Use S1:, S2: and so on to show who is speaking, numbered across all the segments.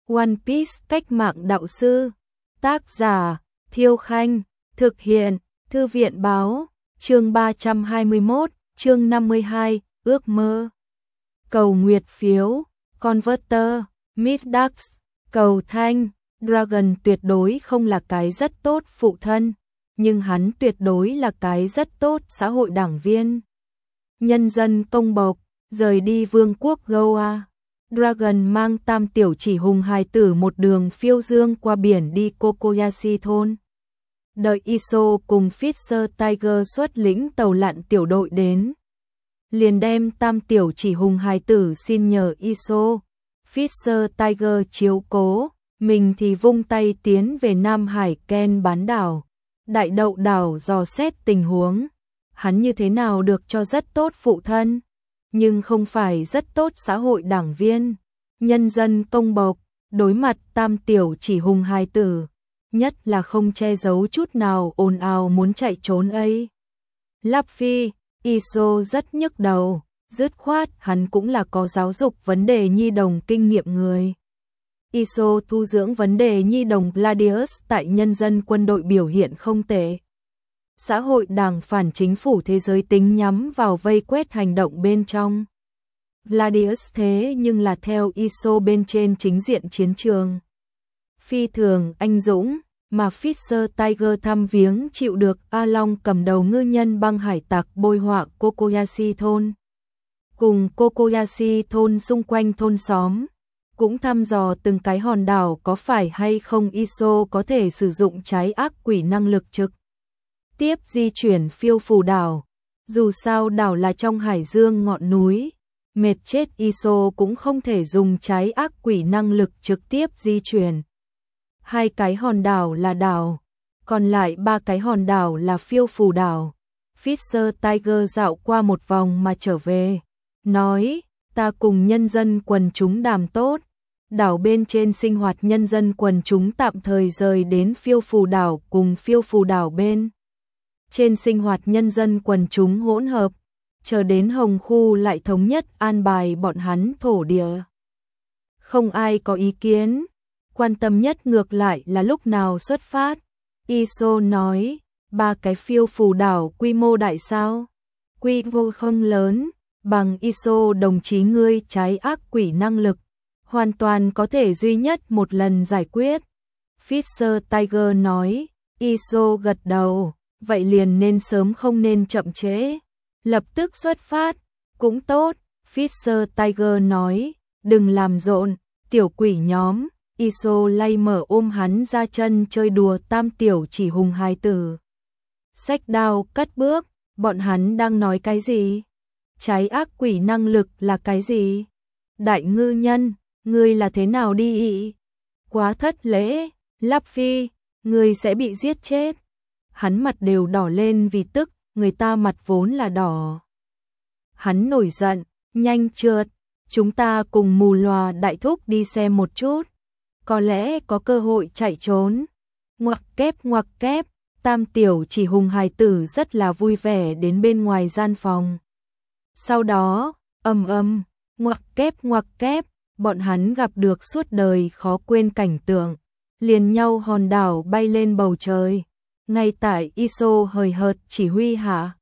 S1: One Piece cách mạng đạo sư. Tác giả Thiêu Khanh. Thực hiện Thư viện báo. Chương 321, chương 52, ước mơ. Cầu nguyệt phiếu, Converter, Midax, cầu thanh. Dragon tuyệt đối không là cái rất tốt phụ thân, nhưng hắn tuyệt đối là cái rất tốt xã hội đảng viên. Nhân dân công bộc, rời đi vương quốc Goa. Dragon mang tam tiểu chỉ hùng hài tử một đường phiêu dương qua biển đi Kokoyashi thôn. Đợi Iso cùng Fisher Tiger xuất lĩnh tàu lặn tiểu đội đến, liền đem tam tiểu chỉ hùng hài tử xin nhờ Iso, Fisher Tiger chiếu cố, mình thì vung tay tiến về Nam Hải Ken bán đảo, đại đậu đảo dò xét tình huống. Hắn như thế nào được cho rất tốt phụ thân, nhưng không phải rất tốt xã hội đảng viên. Nhân dân công bộc, đối mặt tam tiểu chỉ hùng hài tử, nhất là không che giấu chút nào ồn ào muốn chạy trốn ấy. Luffy, Iso rất nhức đầu, dứt khoát hắn cũng là có giáo dục vấn đề nhi đồng kinh nghiệm người. Iso thu dưỡng vấn đề nhi đồng Gladius tại nhân dân quân đội biểu hiện không tệ. Xã hội đảng phản chính phủ thế giới tính nhắm vào vây quét hành động bên trong. Gladius thế nhưng là theo Iso bên trên chính diện chiến trường. Phi thường anh dũng, mà Fisher Tiger thăm viếng chịu được A Long cầm đầu ngư nhân băng hải tặc bôi họa Kokoyashi thôn. Cùng Kokoyashi thôn xung quanh thôn xóm, cũng thăm dò từng cái hòn đảo có phải hay không Iso có thể sử dụng trái ác quỷ năng lực trực tiếp di chuyển phiêu phù đảo. Dù sao đảo là trong hải dương ngọn núi, mệt chết Iso cũng không thể dùng trái ác quỷ năng lực trực tiếp di chuyển. 2 cái hòn đảo là đảo, còn lại 3 cái hòn đảo là phiêu phù đảo. Fisher Tiger dạo qua một vòng mà trở về, nói, ta cùng nhân dân quần chúng đàm tốt. Đảo bên trên sinh hoạt nhân dân quần chúng tạm thời rời đến phiêu phù đảo cùng phiêu phù đảo bên trên sinh hoạt nhân dân quần chúng hỗn hợp, chờ đến Hồng Khu lại thống nhất an bài bọn hắn thổ địa. Không ai có ý kiến, quan tâm nhất ngược lại là lúc nào xuất phát. Iso nói, 3 cái phiêu phù đảo quy mô đại sao? Quy mô không lớn, bằng Iso đồng chí ngươi trái ác quỷ năng lực, hoàn toàn có thể duy nhất một lần giải quyết. Fisher Tiger nói. Iso gật đầu, vậy liền nên sớm không nên chậm trễ, lập tức xuất phát, cũng tốt. Fisher Tiger nói, đừng làm rộn, tiểu quỷ nhóm. Iso lay mở ôm hắn ra chân chơi đùa tam tiểu chỉ hùng hài tử. Xách đao cất bước, bọn hắn đang nói cái gì? Trái ác quỷ năng lực là cái gì? Đại ngư nhân, ngươi là thế nào đi ị? Quá thất lễ, Luffy, ngươi sẽ bị giết chết. Hắn mặt đều đỏ lên vì tức, người ta mặt vốn là đỏ. Hắn nổi giận, nhanh trượt, chúng ta cùng mù lòa đại thúc đi xem một chút, có lẽ có cơ hội chạy trốn. Ngoặc kép, tam tiểu chỉ hùng hài tử rất là vui vẻ đến bên ngoài gian phòng. Sau đó, ngoặc kép, bọn hắn gặp được suốt đời khó quên cảnh tượng, liền nhau hòn đảo bay lên bầu trời. Ngay tại Iso hời hợt chỉ huy hạ.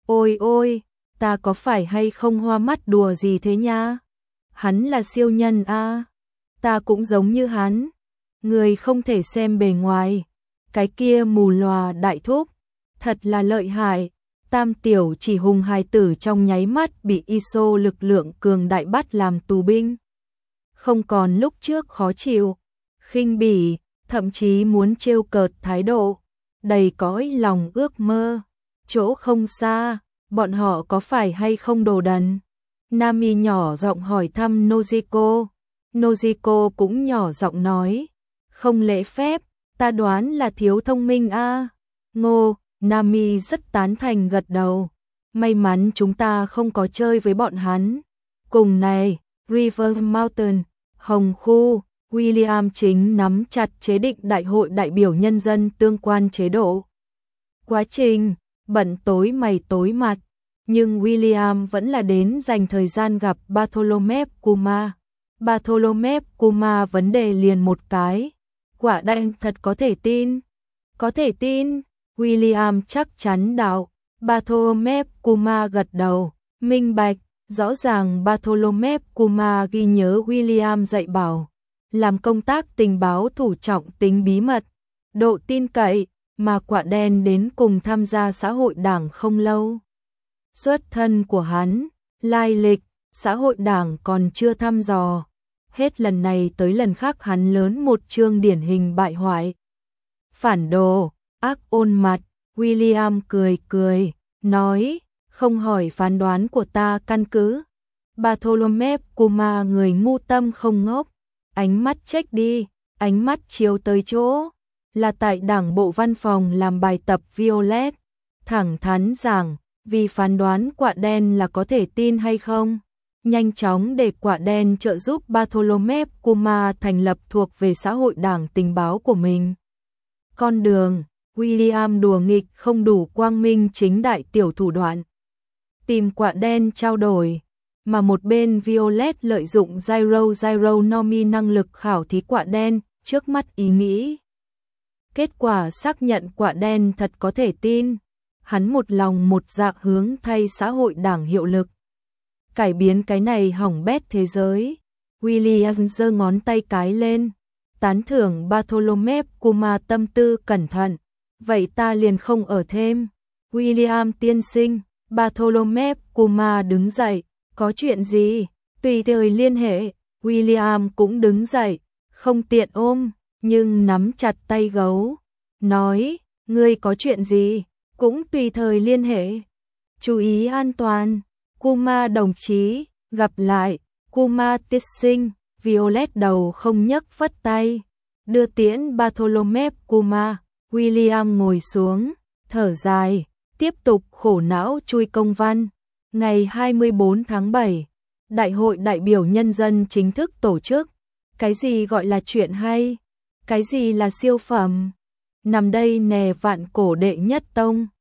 S1: Ôi, ta có phải hay không hoa mắt đùa gì thế nha? Hắn là siêu nhân a, ta cũng giống như hắn. Người không thể xem bề ngoài. Cái kia mù lòa đại thúc, thật là lợi hại. Tam tiểu chỉ hùng hài tử trong nháy mắt bị Iso lực lượng cường đại bắt làm tù binh. Không còn lúc trước khó chịu, khinh bỉ, thậm chí muốn trêu cợt thái độ, đầy cõi lòng ước mơ. Chỗ không xa, bọn họ có phải hay không đồ đần? Nami nhỏ giọng hỏi thăm Nojiko. Nojiko cũng nhỏ giọng nói, không lễ phép, ta đoán là thiếu thông minh a. Ngô, Nami rất tán thành gật đầu. May mắn chúng ta không có chơi với bọn hắn. Cùng này, River Mountain, Hồng Khu, William chính nắm chặt chế định đại hội đại biểu nhân dân tương quan chế độ. Quá trình, bận tối mày tối mặt, nhưng William vẫn là đến dành thời gian gặp Bartholomew Kuma. Bartholomew Kumar vấn đề liền một cái. Quả đen thật có thể tin. Có thể tin, William chắc chắn đạo. Bartholomew Kumar gật đầu, minh bạch, rõ ràng Bartholomew Kumar ghi nhớ William dạy bảo. Làm công tác tình báo thủ trọng tính bí mật, độ tin cậy, mà quả đen đến cùng tham gia xã hội đảng không lâu. Xuất thân của hắn, lai lịch, xã hội đảng còn chưa thăm dò. Hết lần này tới lần khác hắn lớn một chương điển hình bại hoại. Phản đồ, ác ôn mặt, William cười cười, nói, không hỏi phán đoán của ta căn cứ. Bartholomew Kumar người ngu tâm không ngốc, ánh mắt check đi, ánh mắt chiếu tới chỗ, là tại đảng bộ văn phòng làm bài tập Violet, thẳng thắn rằng, vì phán đoán quạ đen là có thể tin hay không. Nhanh chóng để quạ đen trợ giúp Bartholomew Kumar thành lập thuộc về xã hội đảng tình báo của mình. Con đường, William đùa nghịch không đủ quang minh chính đại tiểu thủ đoạn. Tìm quạ đen trao đổi, mà một bên Violet lợi dụng Gyronomy năng lực khảo thí quạ đen, trước mắt ý nghĩ. Kết quả xác nhận quạ đen thật có thể tin, hắn một lòng một dạ hướng thay xã hội đảng hiệu lực. Cải biến cái này hỏng bét thế giới. William giơ ngón tay cái lên, tán thưởng Bartholomew Kumar tâm tư cẩn thận. Vậy ta liền không ở thêm. William tiên sinh, Bartholomew Kumar đứng dậy, có chuyện gì? Tùy thời liên hệ. William cũng đứng dậy, không tiện ôm, nhưng nắm chặt tay gấu. Nói, ngươi có chuyện gì? Cũng tùy thời liên hệ. Chú ý an toàn. Kumar đồng chí, gặp lại. Kumar tiết sinh, Violet đầu không nhấc phất tay. Đưa tiễn Bartholomew Kumar. William ngồi xuống, thở dài, tiếp tục khổ não chui công văn. Ngày 24 tháng 7, Đại hội đại biểu nhân dân chính thức tổ chức. Cái gì gọi là chuyện hay? Cái gì là siêu phẩm? Nằm đây nè vạn cổ đệ nhất tông.